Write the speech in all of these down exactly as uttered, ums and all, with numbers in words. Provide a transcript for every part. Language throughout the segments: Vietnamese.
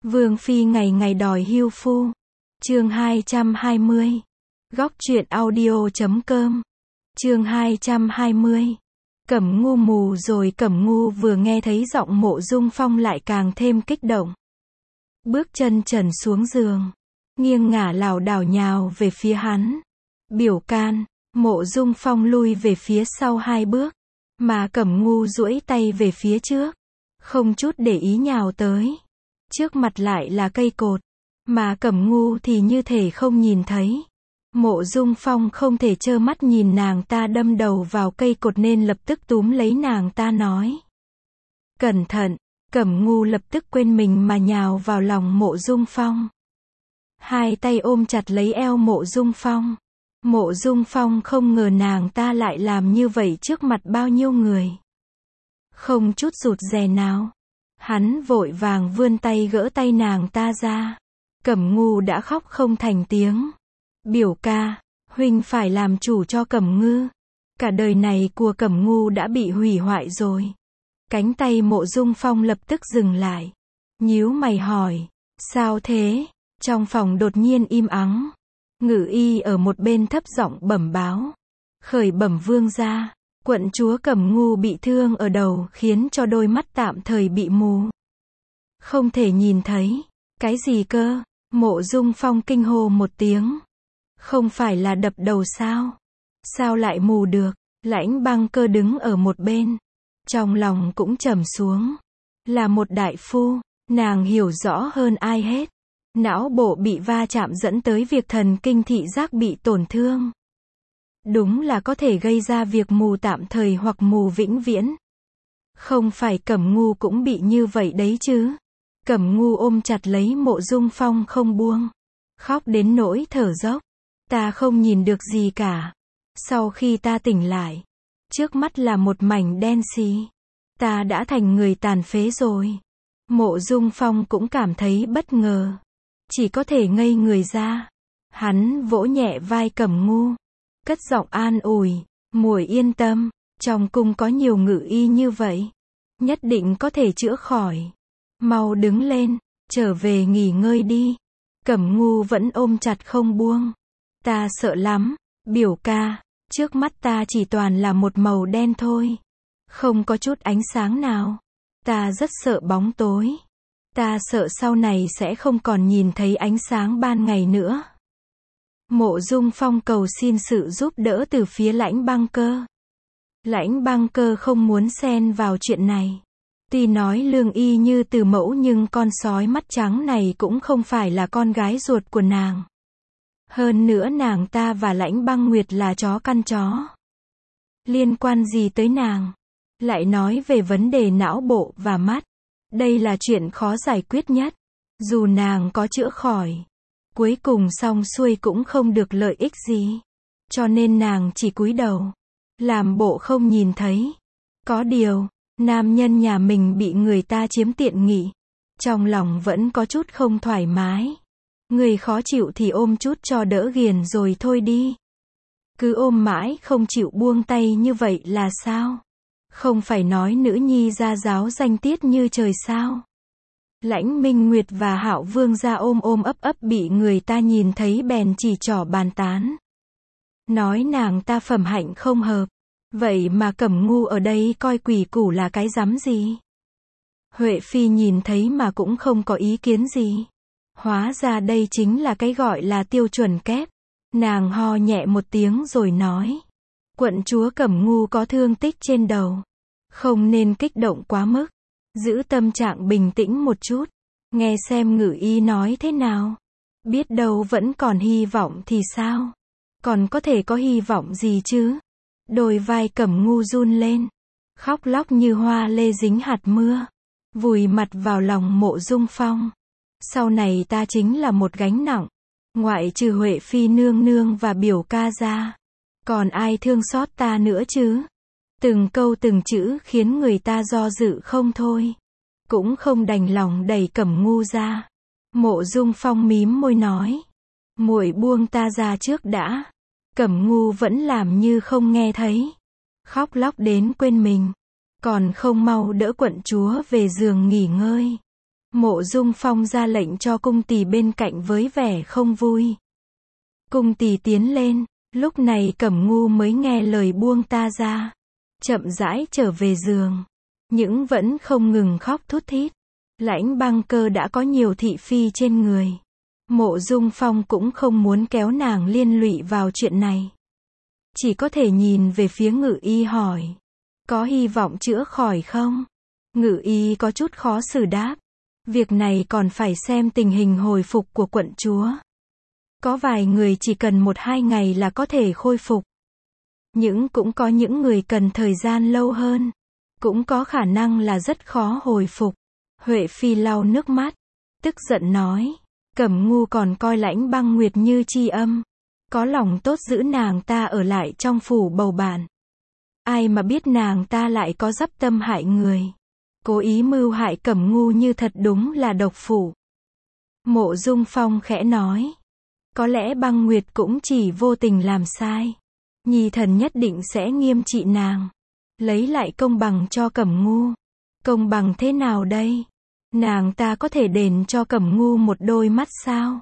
Vương phi ngày ngày đòi hưu phu. Chương hai trăm hai mươi. Góc truyện audio chấm com. Chương hai trăm hai mươi. Cẩm Ngu mù rồi. Cẩm Ngu vừa nghe thấy giọng Mộ Dung Phong lại càng thêm kích động. Bước chân trần xuống giường, nghiêng ngả lảo đảo nhào về phía hắn. Biểu can. Mộ Dung Phong lui về phía sau hai bước, mà Cẩm Ngu duỗi tay về phía trước, không chút để ý nhào tới. Trước mặt lại là cây cột, mà Cẩm Ngu thì như thể không nhìn thấy. Mộ Dung Phong không thể trơ mắt nhìn nàng ta đâm đầu vào cây cột nên lập tức túm lấy nàng ta nói: cẩn thận. Cẩm Ngu lập tức quên mình mà nhào vào lòng Mộ Dung Phong. Hai tay ôm chặt lấy eo Mộ Dung Phong. Mộ Dung Phong không ngờ nàng ta lại làm như vậy trước mặt bao nhiêu người. Không chút rụt rè nào, hắn vội vàng vươn tay gỡ tay nàng ta ra. Cẩm Ngu đã khóc không thành tiếng. Biểu ca, huynh phải làm chủ cho Cẩm Ngư. Cả đời này của Cẩm Ngu đã bị hủy hoại rồi. Cánh tay Mộ Dung Phong lập tức dừng lại, nhíu mày hỏi: sao thế? Trong phòng đột nhiên im ắng. Ngự y ở một bên thấp giọng bẩm báo: khởi bẩm vương gia, quận chúa Cẩm Ngu bị thương ở đầu khiến cho đôi mắt tạm thời bị mù, không thể nhìn thấy. Cái gì cơ? Mộ Dung Phong kinh hô một tiếng. Không phải là đập đầu sao? Sao lại mù được? Lãnh Băng Cơ đứng ở một bên, trong lòng cũng trầm xuống. Là một đại phu, nàng hiểu rõ hơn ai hết. Não bộ bị va chạm dẫn tới việc thần kinh thị giác bị tổn thương. Đúng là có thể gây ra việc mù tạm thời hoặc mù vĩnh viễn. Không phải Cẩm Ngu cũng bị như vậy đấy chứ? Cẩm Ngu ôm chặt lấy Mộ Dung Phong không buông, khóc đến nỗi thở dốc. Ta không nhìn được gì cả. Sau khi ta tỉnh lại, trước mắt là một mảnh đen xì. Ta đã thành người tàn phế rồi. Mộ Dung Phong cũng cảm thấy bất ngờ, chỉ có thể ngây người ra. Hắn vỗ nhẹ vai Cẩm Ngu, cất giọng an ủi: muội yên tâm, trong cung có nhiều ngự y như vậy, nhất định có thể chữa khỏi. Mau đứng lên, trở về nghỉ ngơi đi. Cẩm Ngu vẫn ôm chặt không buông. Ta sợ lắm, biểu ca, trước mắt ta chỉ toàn là một màu đen thôi, không có chút ánh sáng nào. Ta rất sợ bóng tối. Ta sợ sau này sẽ không còn nhìn thấy ánh sáng ban ngày nữa. Mộ Dung Phong cầu xin sự giúp đỡ từ phía Lãnh Băng Cơ. Lãnh Băng Cơ không muốn xen vào chuyện này. Tuy nói lương y như từ mẫu nhưng con sói mắt trắng này cũng không phải là con gái ruột của nàng. Hơn nữa nàng ta và Lãnh Băng Nguyệt là chó căn chó. Liên quan gì tới nàng? Lại nói về vấn đề não bộ và mắt, đây là chuyện khó giải quyết nhất. Dù nàng có chữa khỏi, cuối cùng xong xuôi cũng không được lợi ích gì. Cho nên nàng chỉ cúi đầu, làm bộ không nhìn thấy. Có điều, nam nhân nhà mình bị người ta chiếm tiện nghi, trong lòng vẫn có chút không thoải mái. Người khó chịu thì ôm chút cho đỡ ghiền rồi thôi đi. Cứ ôm mãi không chịu buông tay như vậy là sao? Không phải nói nữ nhi gia giáo danh tiết như trời sao? Lãnh Minh Nguyệt và Hạo Vương gia ôm ôm ấp ấp bị người ta nhìn thấy bèn chỉ trỏ bàn tán. Nói nàng ta phẩm hạnh không hợp. Vậy mà Cẩm Ngu ở đây coi quỷ củ là cái rắm gì? Huệ Phi nhìn thấy mà cũng không có ý kiến gì. Hóa ra đây chính là cái gọi là tiêu chuẩn kép. Nàng ho nhẹ một tiếng rồi nói: quận chúa Cẩm Ngu có thương tích trên đầu, không nên kích động quá mức, giữ tâm trạng bình tĩnh một chút, nghe xem ngự y nói thế nào. Biết đâu vẫn còn hy vọng thì sao? Còn có thể có hy vọng gì chứ? Đôi vai Cẩm Ngu run lên, khóc lóc như hoa lê dính hạt mưa, vùi mặt vào lòng Mộ Dung Phong. Sau này ta chính là một gánh nặng, ngoại trừ Huệ Phi nương nương và biểu ca ra, còn ai thương xót ta nữa chứ? Từng câu từng chữ khiến người ta do dự không thôi, cũng không đành lòng đẩy Cẩm Ngu ra. Mộ Dung Phong mím môi nói: muội buông ta ra trước đã. Cẩm Ngu vẫn làm như không nghe thấy, khóc lóc đến quên mình, còn không mau đỡ quận chúa về giường nghỉ ngơi. Mộ Dung Phong ra lệnh cho cung tỳ bên cạnh với vẻ không vui. Cung tỳ tiến lên, lúc này Cẩm Ngu mới nghe lời buông ta ra, chậm rãi trở về giường, nhưng vẫn không ngừng khóc thút thít. Lãnh Băng Cơ đã có nhiều thị phi trên người. Mộ Dung Phong cũng không muốn kéo nàng liên lụy vào chuyện này. Chỉ có thể nhìn về phía Ngự Y hỏi, có hy vọng chữa khỏi không? Ngự Y có chút khó xử đáp, việc này còn phải xem tình hình hồi phục của quận chúa. Có vài người chỉ cần một hai ngày là có thể khôi phục. Nhưng cũng có những người cần thời gian lâu hơn. Cũng có khả năng là rất khó hồi phục. Huệ Phi lau nước mắt, tức giận nói, Cẩm Ngu còn coi Lãnh Băng Nguyệt như tri âm. Có lòng tốt giữ nàng ta ở lại trong phủ bầu bạn. Ai mà biết nàng ta lại có dắp tâm hại người. Cố ý mưu hại Cẩm Ngu như thật đúng là độc phủ. Mộ Dung Phong khẽ nói, có lẽ Băng Nguyệt cũng chỉ vô tình làm sai. Nhi thần nhất định sẽ nghiêm trị nàng. Lấy lại công bằng cho Cẩm Ngu. Công bằng thế nào đây? Nàng ta có thể đền cho Cẩm Ngu một đôi mắt sao?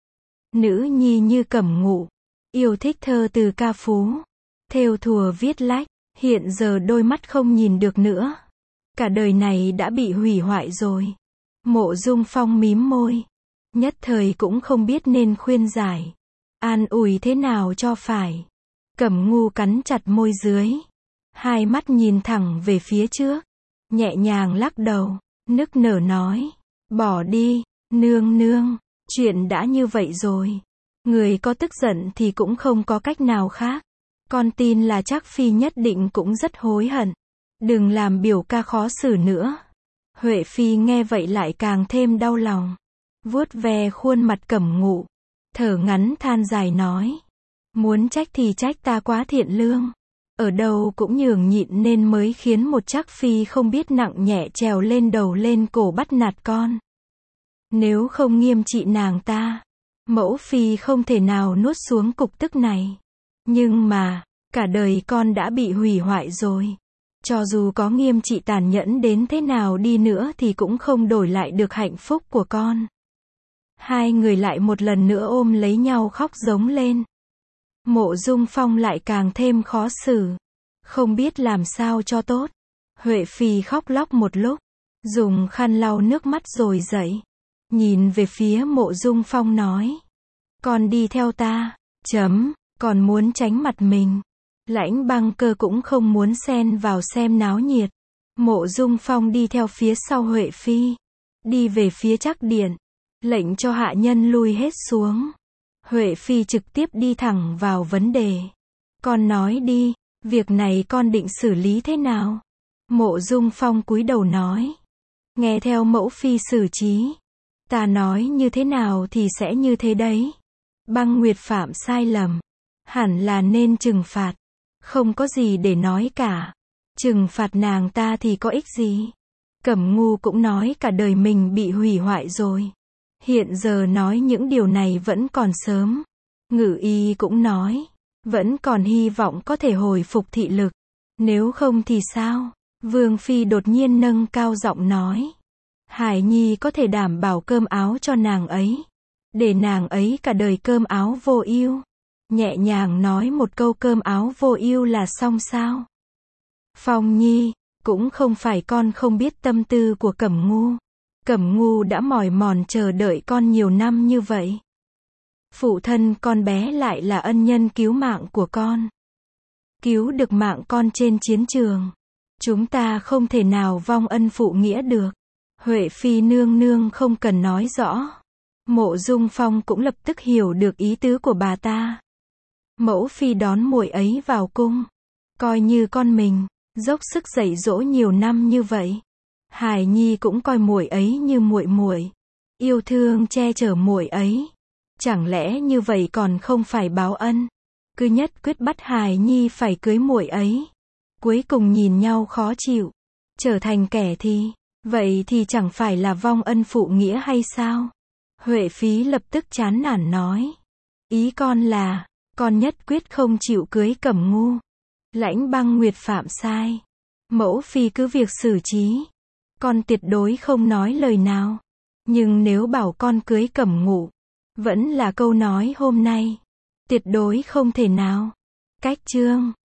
Nữ nhi như Cẩm Ngụ, yêu thích thơ từ ca phú, thêu thùa viết lách, hiện giờ đôi mắt không nhìn được nữa. Cả đời này đã bị hủy hoại rồi. Mộ Dung Phong mím môi, nhất thời cũng không biết nên khuyên giải, an ủi thế nào cho phải. Cẩm Ngu cắn chặt môi dưới, hai mắt nhìn thẳng về phía trước, nhẹ nhàng lắc đầu, nức nở nói, bỏ đi, nương nương, chuyện đã như vậy rồi. Người có tức giận thì cũng không có cách nào khác. Con tin là Trác Phi nhất định cũng rất hối hận. Đừng làm biểu ca khó xử nữa. Huệ Phi nghe vậy lại càng thêm đau lòng. Vuốt ve khuôn mặt Cẩm Ngụ, thở ngắn than dài nói, muốn trách thì trách ta quá thiện lương. Ở đâu cũng nhường nhịn nên mới khiến một Trác Phi không biết nặng nhẹ trèo lên đầu lên cổ bắt nạt con. Nếu không nghiêm trị nàng ta, mẫu phi không thể nào nuốt xuống cục tức này. Nhưng mà, cả đời con đã bị hủy hoại rồi. Cho dù có nghiêm trị tàn nhẫn đến thế nào đi nữa thì cũng không đổi lại được hạnh phúc của con. Hai người lại một lần nữa ôm lấy nhau khóc giống lên. Mộ Dung Phong lại càng thêm khó xử, không biết làm sao cho tốt. Huệ Phi khóc lóc một lúc, dùng khăn lau nước mắt rồi dậy, nhìn về phía Mộ Dung Phong nói, con đi theo ta, chấm, còn muốn tránh mặt mình. Lãnh Băng Cơ cũng không muốn xen vào xem náo nhiệt. Mộ Dung Phong đi theo phía sau Huệ Phi, đi về phía Trác điện, lệnh cho hạ nhân lui hết xuống. Huệ Phi trực tiếp đi thẳng vào vấn đề. Con nói đi, việc này con định xử lý thế nào? Mộ Dung Phong cúi đầu nói, nghe theo mẫu phi xử trí. Ta nói như thế nào thì sẽ như thế đấy. Băng Nguyệt phạm sai lầm, hẳn là nên trừng phạt. Không có gì để nói cả. Trừng phạt nàng ta thì có ích gì? Cẩm Ngu cũng nói cả đời mình bị hủy hoại rồi. Hiện giờ nói những điều này vẫn còn sớm. Ngự Y cũng nói, vẫn còn hy vọng có thể hồi phục thị lực. Nếu không thì sao? Vương Phi đột nhiên nâng cao giọng nói, Hải Nhi có thể đảm bảo cơm áo cho nàng ấy, để nàng ấy cả đời cơm áo vô ưu. Nhẹ nhàng nói một câu cơm áo vô ưu là xong sao? Phong Nhi, cũng không phải con không biết tâm tư của Cẩm Ngu. Cẩm Ngu đã mỏi mòn chờ đợi con nhiều năm như vậy. Phụ thân con bé lại là ân nhân cứu mạng của con. Cứu được mạng con trên chiến trường. Chúng ta không thể nào vong ân phụ nghĩa được. Huệ Phi nương nương không cần nói rõ. Mộ Dung Phong cũng lập tức hiểu được ý tứ của bà ta. Mẫu phi đón muội ấy vào cung, coi như con mình, dốc sức dạy dỗ nhiều năm như vậy. Hải Nhi cũng coi muội ấy như muội muội, yêu thương che chở muội ấy. Chẳng lẽ như vậy còn không phải báo ân? Cứ nhất quyết bắt Hải Nhi phải cưới muội ấy. Cuối cùng nhìn nhau khó chịu, trở thành kẻ thì, vậy thì chẳng phải là vong ân phụ nghĩa hay sao? Huệ Phi lập tức chán nản nói, ý con là, con nhất quyết không chịu cưới Cẩm Ngu. Lãnh Băng Nguyệt phạm sai, mẫu phi cứ việc xử trí, con tuyệt đối không nói lời nào. Nhưng nếu bảo con cưới Cẩm Ngụ, vẫn là câu nói hôm nay. Tuyệt đối không thể nào. Cách chương